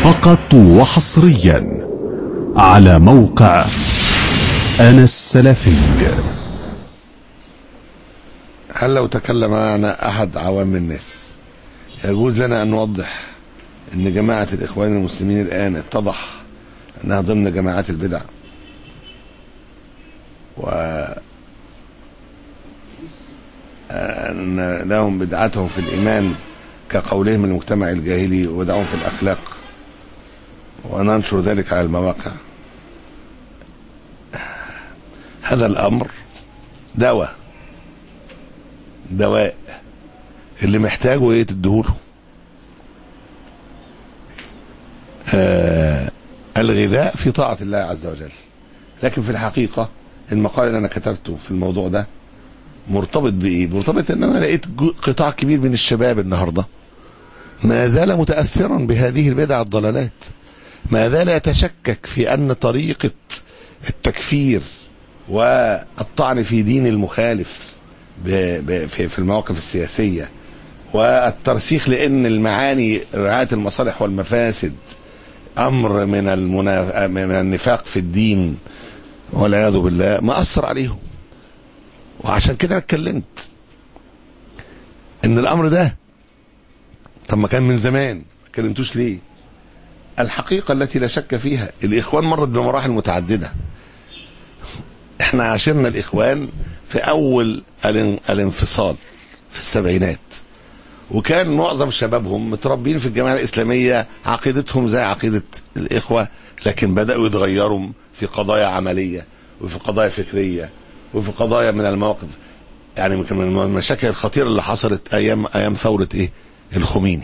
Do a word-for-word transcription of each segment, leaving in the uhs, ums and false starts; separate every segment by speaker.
Speaker 1: فقط وحصريا على موقع أنا السلفي.
Speaker 2: هل لو تكلم معنا أحد عوام الناس يجوز لنا أن نوضح أن جماعة الإخوان المسلمين الآن اتضح أنها ضمن جماعات البدع، وأن لهم بدعتهم في الإيمان كقولهم المجتمع الجاهلي ودعهم في الأخلاق، وننشر ذلك على المواقع؟ هذا الأمر دواء دواء اللي محتاجه ايه تديهوله. آه الغذاء في طاعة الله عز وجل، لكن في الحقيقة المقال اللي انا كتبته في الموضوع ده مرتبط بايه؟ مرتبط ان انا لقيت قطاع كبير من الشباب النهاردة ما زال متأثرا بهذه البدع الضلالات، ما زال يتشكك في ان طريقة التكفير والطعن في دين المخالف في المواقف السياسية والترسيخ لأن المعاني رعاية المصالح والمفاسد أمر من المناف... من النفاق في الدين والعياذ بالله ما أثر عليهم. وعشان كده اتكلمت إن الأمر ده طب ما كان من زمان، ما اتكلمتوش ليه؟ الحقيقة التي لا شك فيها الإخوان مرت بمراحل متعددة. احنا عاشرنا الإخوان في أول الانفصال في السبعينات، وكان معظم شبابهم متربين في الجماعة الإسلامية، عقيدتهم زي عقيدة الإخوة، لكن بدأوا يتغيروا في قضايا عملية وفي قضايا فكرية وفي قضايا من المواقف. يعني من المشاكل الخطيرة اللي حصلت أيام أيام ثورة إيه الخميني،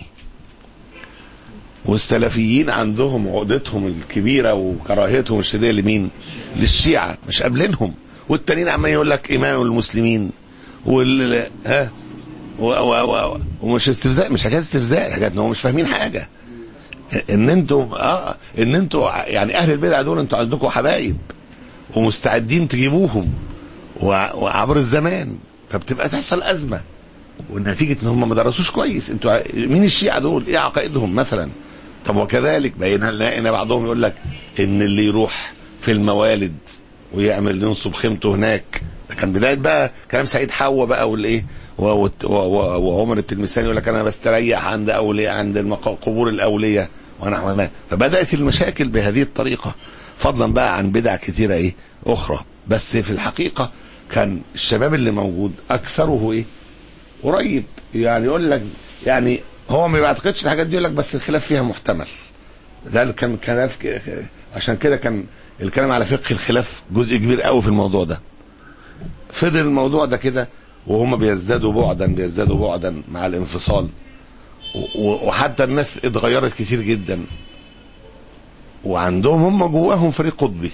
Speaker 2: والسلفيين عندهم عقدتهم الكبيرة وكراهيتهم الشديدة لمين؟ للشيعة، مش قابلينهم. والتانيين عمال يقول لك إمام المسلمين وال ها و... و... و... ومش استفزاء، مش حاجات استفزاء، حاجات ان هم مش فاهمين حاجة. ان انتوا اه ان انتوا يعني اهل البدع دول انتوا عندكم حبايب ومستعدين تجيبوهم و... وعبر الزمان، فبتبقى تحصل أزمة والنتيجة ان هم ما درسوش كويس. انتوا مين الشيعة دول؟ ايه عقائدهم مثلا؟ طب وكذلك بينا لقينا بعضهم يقول لك ان اللي يروح في الموالد ويعمل ينصب خيمته هناك، ده كان بداية بقى كلام سعيد حوا بقى والايه وعمر التلمساني يقول لك انا بستريح عند اولياء عند قبور الاولياء ونحو ذلك. فبدأت المشاكل بهذه الطريقة، فضلا بقى عن بدع كتيرة ايه اخرى. بس في الحقيقة كان الشباب اللي موجود اكثره ايه قريب، يعني يقول لك يعني هو ما بيعتقدش الحاجات دي، يقول لك بس الخلاف فيها محتمل. ده كان خلاف، عشان كده كان الكلام على فقه الخلاف جزء كبير قوي في الموضوع ده. فضل الموضوع ده كده وهم بيزدادوا بعدا بيزدادوا بعدا مع الانفصال، وحتى الناس اتغيرت كتير جدا، وعندهم هم جواهم فريق قطبي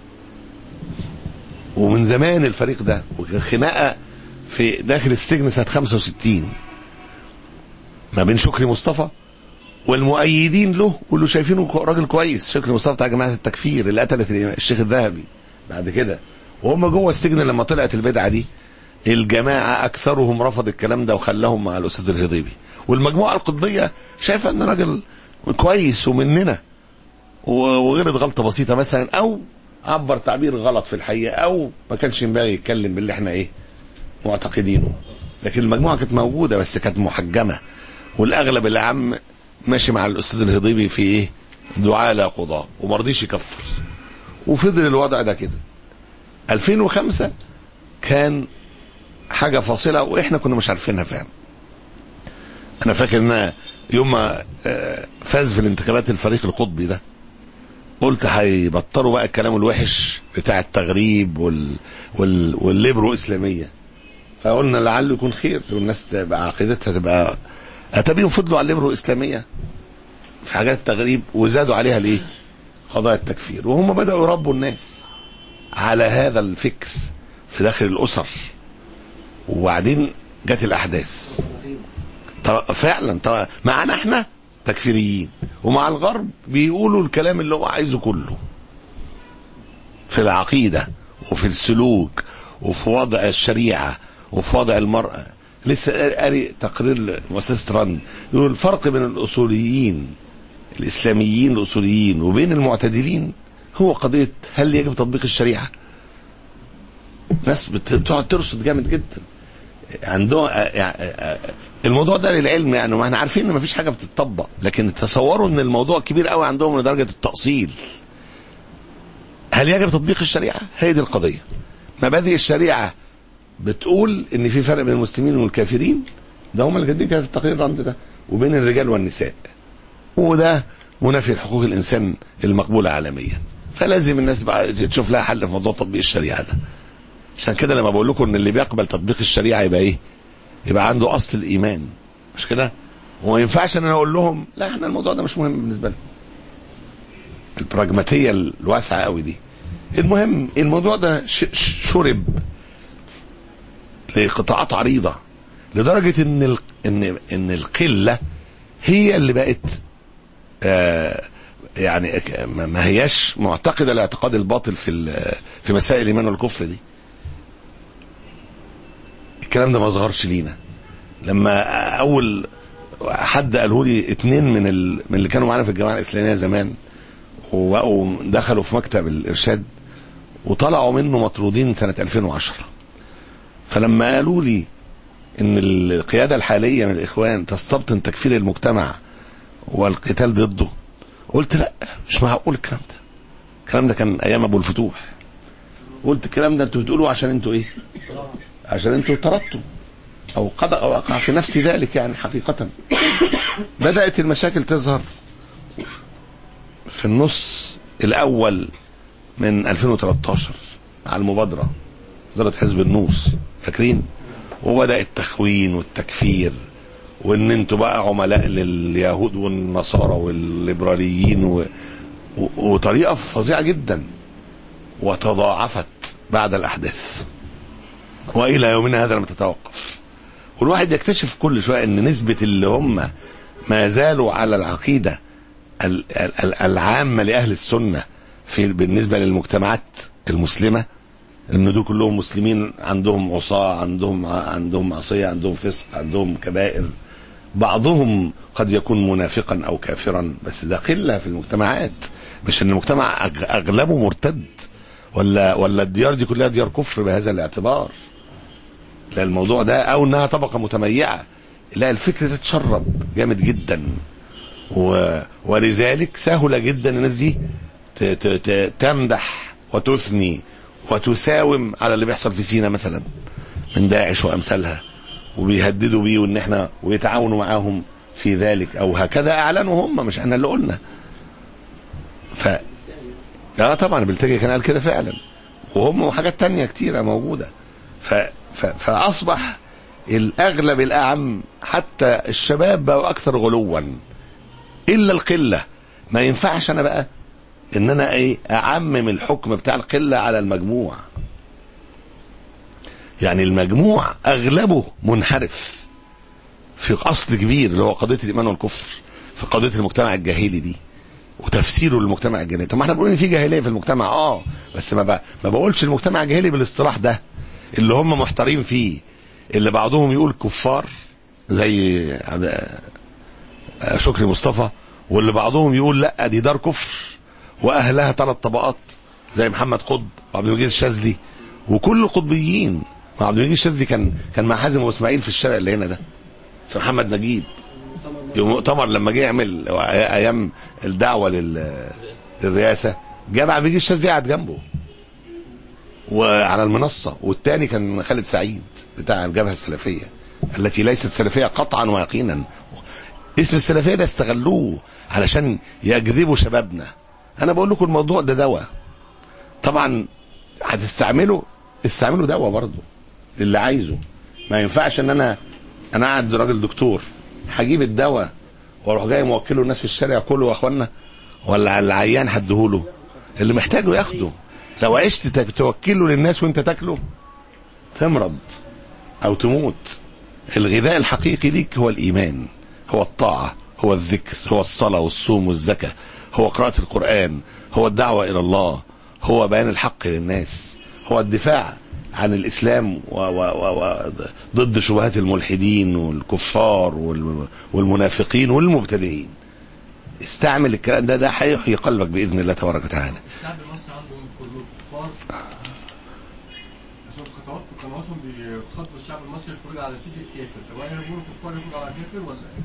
Speaker 2: ومن زمان الفريق ده، وكان خناقه في داخل السجن سنة خمسة وستين ما بين شكري مصطفى والمؤيدين له واللي شايفينه راجل كويس. شكري مصطفى بتاع جماعة التكفير اللي قتلت الشيخ الذهبي بعد كده، وهم جوه السجن لما طلعت البدعة دي الجماعة أكثرهم رفض الكلام ده وخلاهم مع الأستاذ الهضيبي. والمجموعة القطبية شايفة أن راجل كويس ومننا وغلط غلطة بسيطة مثلا، أو عبر تعبير غلط في الحقيقة، أو ما كانش ينبغي يتكلم باللي احنا إيه معتقدينه. لكن المجموعة كانت موجودة بس كانت محجمة، والأغلب اللي عم ماشي مع الأستاذ الهضيبي في إيه دعاء لا قضاء ومرضيش يكفر. وفضل الوضع ده كده. ألفين وخمسة كان حاجة فاصلة وإحنا كنا مش عارفينها فعلا. أنا فاكر إن يوم ما فاز في الانتخابات الفريق القطبي ده قلت هيبطلوا بقى الكلام الوحش بتاع التغريب وال... وال... والليبرو إسلامية، فقلنا لعله يكون خير والناس تبقى عقيدتها تبقى. أتبيهم فضلوا على الليبرو الإسلامية في حاجات التغريب وزادوا عليها ليه قضايا التكفير، وهم بدأوا يربوا الناس على هذا الفكر في داخل الأسر. وبعدين جت الأحداث فعلا معنا احنا تكفيريين، ومع الغرب بيقولوا الكلام اللي هو عايزه كله في العقيدة وفي السلوك وفي وضع الشريعة وفي وضع المرأة. لسه قاري تقرير مؤسسة رند يقول الفرق بين الأصوليين الاسلاميين الاصوليين وبين المعتدلين هو قضيه هل يجب تطبيق الشريعه. ناس بتقعد ترصد جامد جدا عندهم الموضوع ده للعلم، يعني ما احنا عارفين ان مفيش حاجه بتطبق، لكن تصوروا ان الموضوع كبير قوي عندهم لدرجه التأصيل. هل يجب تطبيق الشريعه؟ هي دي القضيه. مبادئ الشريعه بتقول ان في فرق بين المسلمين والكافرين، ده هم اللي كاتبين كده في التقرير الرمزي ده، وبين الرجال والنساء، وده منافي لحقوق الانسان المقبوله عالميا. فلازم الناس بقى تشوف لها حل في موضوع تطبيق الشريعه ده. عشان كده لما بقول لكم ان اللي بيقبل تطبيق الشريعه يبقى ايه؟ يبقى عنده اصل الايمان، مش كده؟ وما ينفعش ان انا اقول لهم لا احنا الموضوع ده مش مهم بالنسبه لنا. البراجماتيه الواسعه قوي دي. المهم الموضوع ده شرب لقطاعات عريضه لدرجه ان ال... ان ان القله هي اللي بقت آه يعني ما هياش معتقده الاعتقاد الباطل في في مسائل الايمان والكفر دي. الكلام ده ما ظهرش لينا. لما اول حد قاله لي اتنين من ال... من اللي كانوا معانا في الجماعه الاسلاميه زمان وبقوا دخلوا في مكتب الارشاد وطلعوا منه مطرودين سنه ألفين وعشرة. فلما قالوا لي ان القياده الحاليه من الاخوان تستبطن تكفير المجتمع والقتال ضده، قلت لا مش معقول الكلام ده. الكلام ده كان ايام ابو الفتوح. قلت الكلام ده انتوا بتقولوا عشان انتوا ايه؟ عشان انتوا طردتوا او قد وقع في نفس ذلك. يعني حقيقه بدات المشاكل تظهر في النص الاول من ألفين وثلاثة عشر على المبادره، مبادره حزب النوس، فاكرين؟ وبدا التخوين والتكفير، وان انتوا بقى عملاء لليهود والنصارى والليبراليين و... و... وطريقه فظيعه جدا. وتضاعفت بعد الاحداث والى يومنا هذا لم تتوقف. والواحد يكتشف كل شويه ان نسبه اللي هم ما زالوا على العقيده ال... ال... العامه لاهل السنه في بالنسبه للمجتمعات المسلمه، ان دول كلهم مسلمين عندهم عصاه، عندهم عندهم معصيه، عندهم فسق، عندهم كبائر. بعضهم قد يكون منافقا او كافرا، بس ده قله في المجتمعات. مش ان المجتمع اغلبه مرتد ولا ولا الديار دي كلها ديار كفر بهذا الاعتبار. لا الموضوع ده او انها طبقه متميعه. لا الفكر ده اتشرب جامد جدا، و... ولذلك سهل جدا الناس دي ت... ت... ت... تمدح وتثني وتساوم على اللي بيحصل في سينا مثلا من داعش وامثالها، وبيهددوا بيه وان احنا ويتعاونوا معاهم في ذلك، او هكذا اعلنوا هم، مش احنا اللي قلنا. ف لا طبعا بلتجي كان قال كده فعلا، وهم وحاجات تانية كتيرة موجودة. ف... ف... فاصبح الاغلب الاعم حتى الشباب بقوا اكثر غلوا الا القلة. ما ينفعش انا بقى ان انا ايه اعمم الحكم بتاع القلة على المجموع. يعني المجموع اغلبه منحرف في اصل كبير اللي هو قضية الايمان والكفر، في قضية المجتمع الجاهلي دي وتفسيره للمجتمع الجاهلي. طب ما احنا بنقول ان في جاهلية في المجتمع، اه بس ما بقى ما بقولش المجتمع الجاهلي بالاصطلاح ده اللي هم محتارين فيه، اللي بعضهم يقول كفار زي شكري مصطفى، واللي بعضهم يقول لا دي دار كفر واهلها ثلاث طبقات زي محمد قطب وعبد المجيد الشاذلي وكل القطبيين. عبد المجيد الشاذلي كان كان مع حازم واسماعيل في الشارع اللي هنا ده، في محمد نجيب يوم مؤتمر لما جه يعمل ايام الدعوه للرئاسه، جاب عبد المجيد الشاذلي قاعد جنبه وعلى المنصه، والثاني كان خالد سعيد بتاع الجبهه السلفيه التي ليست سلفيه قطعا ويقينا. اسم السلفيه ده استغلوه علشان يجذبوا شبابنا. انا بقول لكم الموضوع ده دواء، طبعا هتستعمله استعمله دواء برضه اللي عايزه. ما ينفعش ان انا انا قاعد راجل دكتور هجيب الدواء واروح جاي موكله الناس في الشارع كله يا اخوانا، ولا العيان هديهوله؟ اللي محتاجه ياخده. لو عشت توكله للناس وانت تاكله تمرض او تموت. الغذاء الحقيقي ليك هو الايمان، هو الطاعه، هو الذكر، هو الصلاه والصوم والزكاه، هو قراءه القران، هو الدعوه الى الله، هو بيان الحق للناس، هو الدفاع عن الإسلام وضد شبهات الملحدين والكفار والمنافقين والمبتدعين. استعمل الكلام ده، ده هيحيي قلبك باذن الله تبارك وتعالى.
Speaker 3: الشعب المصري عنده كفار عشان قنوات في قنواتهم بيخاطبوا الشعب المصري الخروج على السيسي الكافر. طب هل يكونوا كفار يخرجوا على كافر ولا ايه؟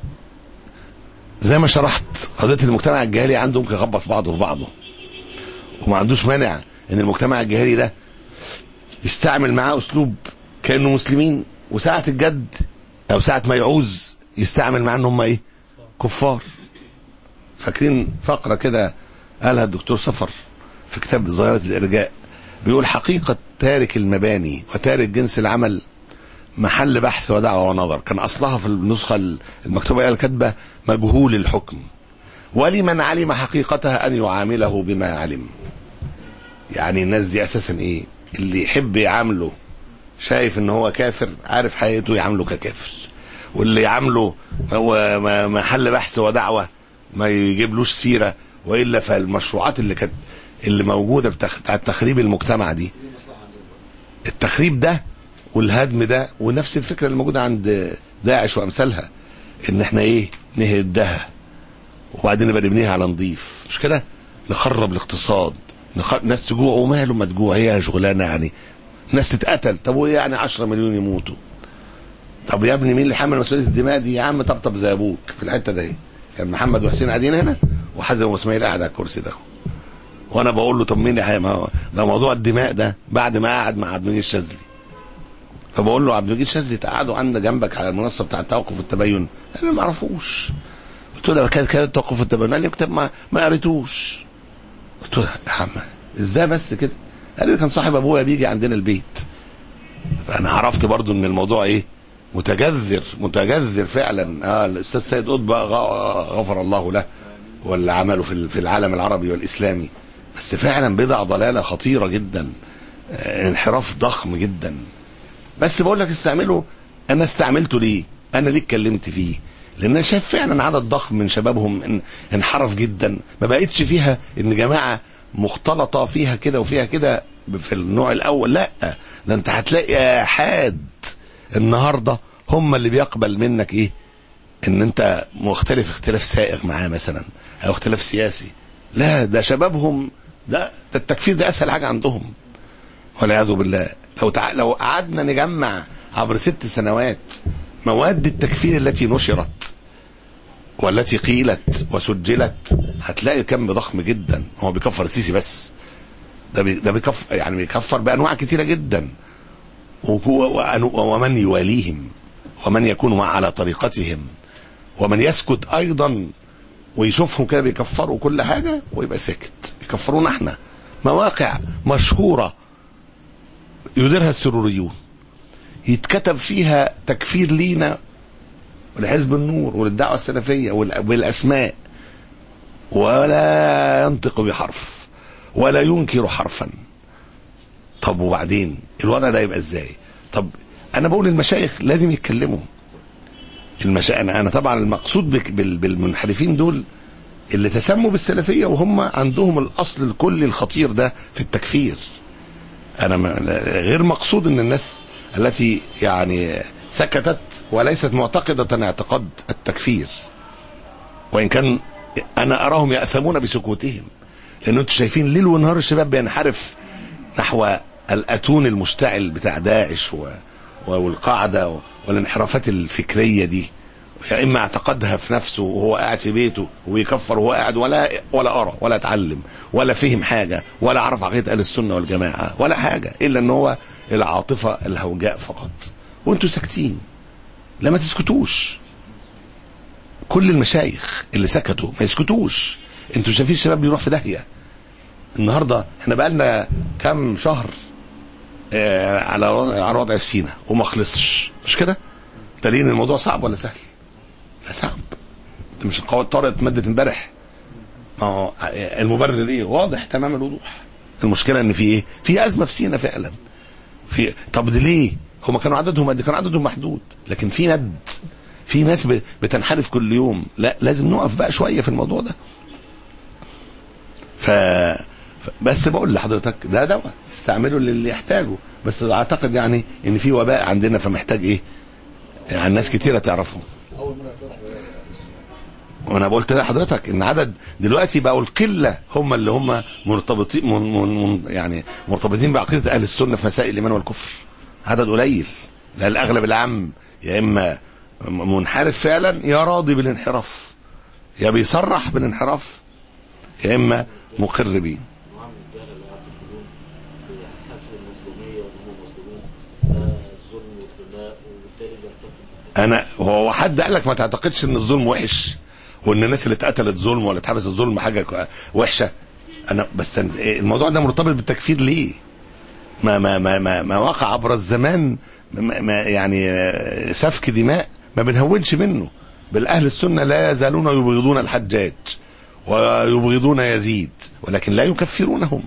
Speaker 2: زي ما شرحت قضيه المجتمع الجاهلي عنده ممكن يخبط بعضه في بعضه، وما عندوش مانع ان المجتمع الجاهلي ده يستعمل معاه اسلوب كانه مسلمين، وساعه الجد او ساعه ما يعوز يستعمل معاه ان هم ايه؟ كفار. فاكرين فقره كده قالها الدكتور صفر في كتاب ظاهره الارجاء، بيقول حقيقه تارك المباني وتارك جنس العمل محل بحث ودعوه ونظر. كان اصلها في النسخه المكتوبه قال كاتبه مجهول الحكم، ولمن علم حقيقتها ان يعامله بما علم. يعني الناس دي اساسا ايه؟ اللي يحب يعامله شايف ان هو كافر، عارف حقيقته يعامله ككافر، واللي يعامله هو محل بحث ودعوه ما يجيبلوش سيره. والا فالمشروعات اللي كانت اللي موجوده بتاع تخريب المجتمع دي، التخريب ده والهدم ده، ونفس الفكره اللي موجوده عند داعش وامثالها، ان احنا ايه؟ نهدها وبعدين نبقى نبنيها على نظيف، مش كده؟ نخرب الاقتصاد، نخ... ناس تجوع وماله ما تجوع، هي شغلانه يعني. ناس تتقتل، طب وايه يعني عشرة مليون يموتوا؟ طب يا ابني مين اللي حمل مسؤوليه الدماء دي؟ يا عم طبطب زي ابوك في الحته دي. كان محمد وحسين قاعدين هنا وحازم واسماعيل قاعد على الكرسي ده، وانا بقول له طب مين اللي ما ده موضوع الدماء ده بعد ما قعد مع عبد المجيد الشاذلي. فبقول له عبد المجيد الشاذلي تقعدوا عندك جنبك على المنصه بتاع التوقف والتبين؟ انا ما اعرفوش. قلت له ده كان كان التوقف والتبين، قال لي كتاب ما ما قريتوش. قلت له يا عم ازاي بس كده؟ قال لي كان صاحب ابويا بيجي عندنا البيت. فانا عرفت برضو ان الموضوع ايه؟ متجذر متجذر فعلا. اه الاستاذ سيد قطب غفر الله له واللي عمله في في العالم العربي والاسلامي، بس فعلا بضع ضلاله خطيره جدا، انحراف ضخم جدا. بس بقول لك استعمله. انا استعملته ليه؟ انا ليه اتكلمت فيه؟ لان انا شايف فعلا عدد ضخم من شبابهم انحرف جدا، ما بقتش فيها ان جماعه مختلطه فيها كده وفيها كده في النوع الاول. لا، ده انت هتلاقي حاد النهارده هم اللي بيقبل منك ايه؟ ان انت مختلف اختلاف سائغ معاه مثلا، او اختلاف سياسي. لا، ده شبابهم ده, ده التكفير ده اسهل حاجه عندهم والعياذ بالله. لو تع... لو قعدنا نجمع عبر ست سنوات مواد التكفير التي نشرت والتي قيلت وسجلت، هتلاقي كم ضخم جدا. هو بيكفر السيسي بس، ده بي... ده بيكفر يعني بيكفر بانواع كثيره جدا، ومن يواليهم ومن يكون على طريقتهم، ومن يسكت ايضا ويشوفهم كده بيكفروا كل حاجه ويبقى ساكت. يكفرونا احنا. مواقع مشهوره يديرها السروريون يتكتب فيها تكفير لينا ولحزب النور وللدعوه السلفيه والاسماء، ولا ينطق بحرف ولا ينكر حرفا. طب وبعدين الوضع ده يبقى ازاي؟ طب انا بقول المشايخ لازم يتكلموا. المشايخ انا طبعا المقصود بالمنحرفين دول اللي تسموا بالسلفيه وهم عندهم الاصل الكلي الخطير ده في التكفير. انا غير مقصود ان الناس التي يعني سكتت وليست معتقده اعتقاد التكفير، وان كان انا اراهم ياثمون بسكوتهم، لان انتم شايفين ليل ونهار الشباب بينحرف نحو الاتون المشتعل بتاع داعش والقاعده والانحرافات الفكريه دي، يا اما اعتقدها في نفسه وهو قاعد في بيته ويكفر وهو قاعد ولا ولا ارى ولا اتعلم ولا فهم حاجه ولا عرف عقيده اهل السنه والجماعه ولا حاجه الا ان هو العاطفه الهوجاء فقط، وانتوا ساكتين. لما تسكتوش. كل المشايخ اللي سكتوا ما يسكتوش. انتوا شايفين الشباب بيروح في داهيه. النهارده احنا بقالنا كام شهر اه على على وضع سينا وما خلصش، مش كده؟ دليل ان الموضوع صعب ولا سهل؟ لا صعب. انت مش القوات طارت اتمدت امبارح. ما هو المبرر ايه؟ واضح تمام الوضوح. المشكله ان في ايه؟ في ازمه في سينا فعلا. في طب ده ليه؟ هم كانوا عددهم قد كان عددهم محدود، لكن في ند، في ناس بتنحرف كل يوم. لا لازم نقف بقى شويه في الموضوع ده. ف بس بقول لحضرتك ده دواء استعمله للي يحتاجه، بس اعتقد يعني ان في وباء عندنا فمحتاج ايه؟ يعني ناس كتيره تعرفه. وانا قلت لحضرتك ان عدد دلوقتي بقوا القله هم اللي هم مرتبطين من من يعني مرتبطين بعقيده اهل السنه في مسائل الايمان والكفر. عدد قليل، لا الاغلب العام يا اما منحرف فعلا يا راضي بالانحراف، يا بيصرح بالانحراف يا اما مقر بيه. انا هو حد قال لك ما تعتقدش ان الظلم وحش وان الناس اللي اتقتلت ظلم ولا اتحبست ظلم حاجه وحشه؟ انا بس الموضوع ده مرتبط بالتكفير ليه؟ ما ما ما ما, ما وقع عبر الزمان ما ما يعني سفك دماء ما بنهونش منه. بل اهل السنه لا يزالون يبغضون الحجاج ويبغضون يزيد ولكن لا يكفرونهم.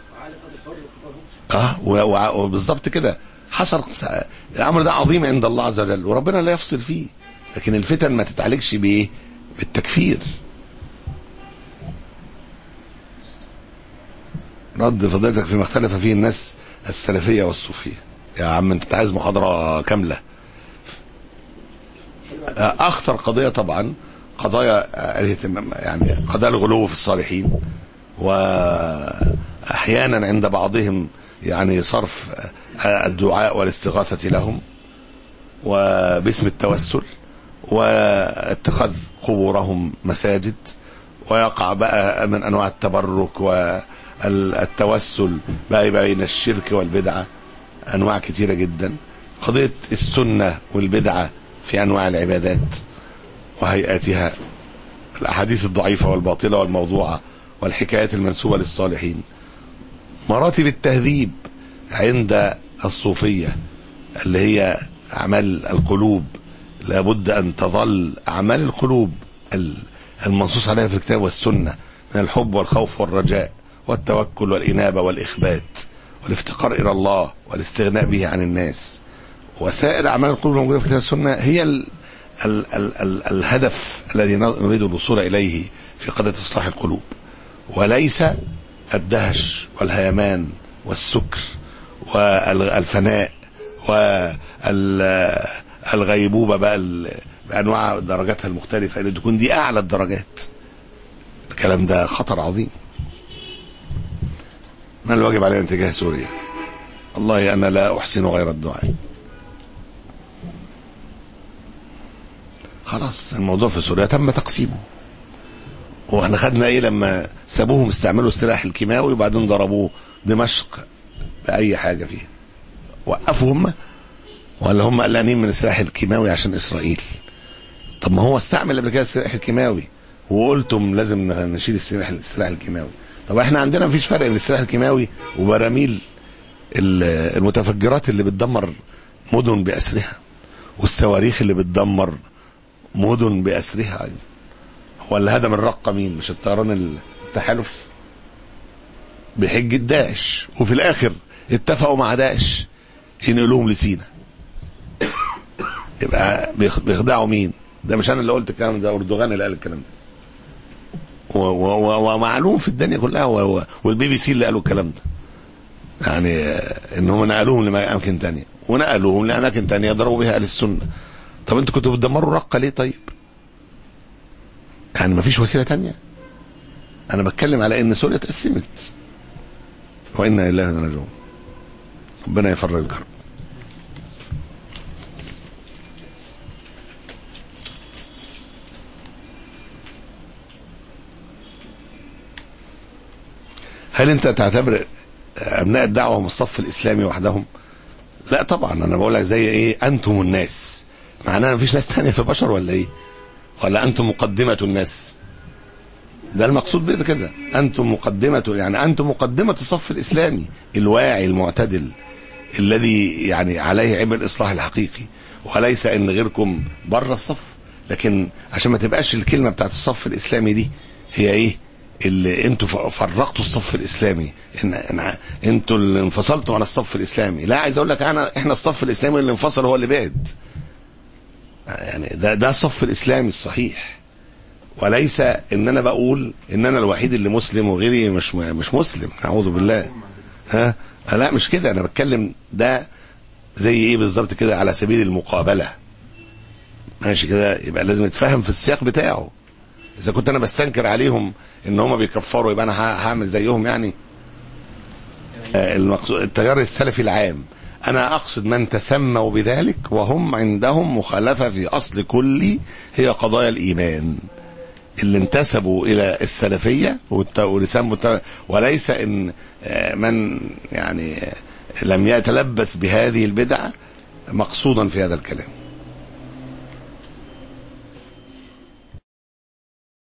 Speaker 2: اه وبالظبط كده حصل. الامر ده عظيم عند الله عز وجل وربنا لا يفصل فيه، لكن الفتن ما تتعالجش بايه؟ بالتكفير. رد فضيلتك فيما اختلف فيه الناس السلفيه والصوفيه. يا عم انت عايز محاضره كامله. اخطر قضيه طبعا قضايا الاهتمام، يعني قضايا الغلو في الصالحين، واحيانا عند بعضهم يعني صرف الدعاء والاستغاثة لهم وباسم التوسل، واتخاذ قبورهم مساجد، ويقع بقى من انواع التبرك والتوسل بقى بين الشرك والبدعة انواع كثيرة جدا. قضية السنة والبدعة في انواع العبادات وهيئاتها، الاحاديث الضعيفة والباطلة والموضوعة والحكايات المنسوبة للصالحين، مراتب التهذيب عند الصوفية اللي هي أعمال القلوب. لابد أن تظل أعمال القلوب المنصوص عليها في الكتاب والسنة من الحب والخوف والرجاء والتوكل والإنابة والإخبات والافتقار إلى الله والاستغناء به عن الناس، وسائر أعمال القلوب الموجودة في الكتاب والسنة هي ال ال ال ال الهدف الذي نريد الوصول إليه في قضية إصلاح القلوب، وليس الدهش والهيمان والسكر والفناء والغيبوبة بقى بأنواع درجاتها المختلفة اللي تكون دي أعلى الدرجات. الكلام ده خطر عظيم. ما الواجب علينا تجاه سوريا؟ والله أنا لا أحسن غير الدعاء. خلاص الموضوع في سوريا تم تقسيمه، واحنا خدنا ايه لما سابوهم استعملوا السلاح الكيماوي وبعدين ضربوه دمشق بأي حاجة فيها؟ وقفوا هم ولا هم قلقانين من السلاح الكيماوي عشان إسرائيل؟ طب ما هو استعمل قبل كده السلاح الكيماوي وقلتم لازم نشيل السلاح السلاح الكيماوي. طب احنا عندنا مفيش فرق بين السلاح الكيماوي وبراميل المتفجرات اللي بتدمر مدن بأسرها والصواريخ اللي بتدمر مدن بأسرها أيضا. هو اللي هدم الرقة مين؟ مش الطيران التحالف بحجة داعش، وفي الآخر اتفقوا مع داعش ينقلوهم لسينا. يبقى بيخدعوا مين؟ ده مش أنا اللي قلت الكلام ده، أردوغان اللي قال الكلام ده، ومعلوم في الدنيا كلها، والبي بي سي اللي قالوا الكلام ده. يعني إنهم نقلوهم لأماكن تانية ونقلوهم لأماكن تانية ضربوا بها أهل السنة. طب أنتوا كنتوا بتدمروا رقة ليه طيب؟ يعني ما فيش وسيلة تانية؟ أنا بتكلم على إن سوريا تقسمت، وإنا لله وإنا إليه راجعون. ربنا يفرج الكرب. هل أنت تعتبر أبناء الدعوة هم الصف الإسلامي وحدهم؟ لا طبعا. أنا بقول لك زي إيه؟ أنتم الناس. معناها ما فيش ناس تانية في البشر ولا إيه؟ ولا أنتم مقدمة الناس؟ ده المقصود بيه كده، أنتم مقدمة، يعني أنتم مقدمة الصف الإسلامي الواعي المعتدل الذي يعني عليه عبء الإصلاح الحقيقي، وليس إن غيركم بره الصف. لكن عشان ما تبقاش الكلمة بتاعت الصف الإسلامي دي هي إيه؟ اللي انتوا فرقتوا الصف الإسلامي، إن انتوا اللي انفصلتوا عن الصف الإسلامي. لا، عايز أقول لك أنا إحنا الصف الإسلامي اللي انفصل هو اللي بعد. يعني ده ده الصف الإسلامي الصحيح، وليس ان انا بقول ان انا الوحيد اللي مسلم وغيري مش مش مسلم، نعوذ بالله. ها لا مش كده، انا بتكلم ده زي ايه بالظبط كده، على سبيل المقابله. ماشي كده، يبقى لازم يتفهم في السياق بتاعه. اذا كنت انا بستنكر عليهم ان هم بيكفروا يبقى انا هعمل زيهم يعني. المقصود التيار السلفي العام، انا اقصد من تسموا بذلك وهم عندهم مخالفة في اصل كلي هي قضايا الايمان، اللي انتسبوا الى السلفية ولسموا، وليس ان من يعني لم يتلبس بهذه البدعة مقصودا في هذا الكلام.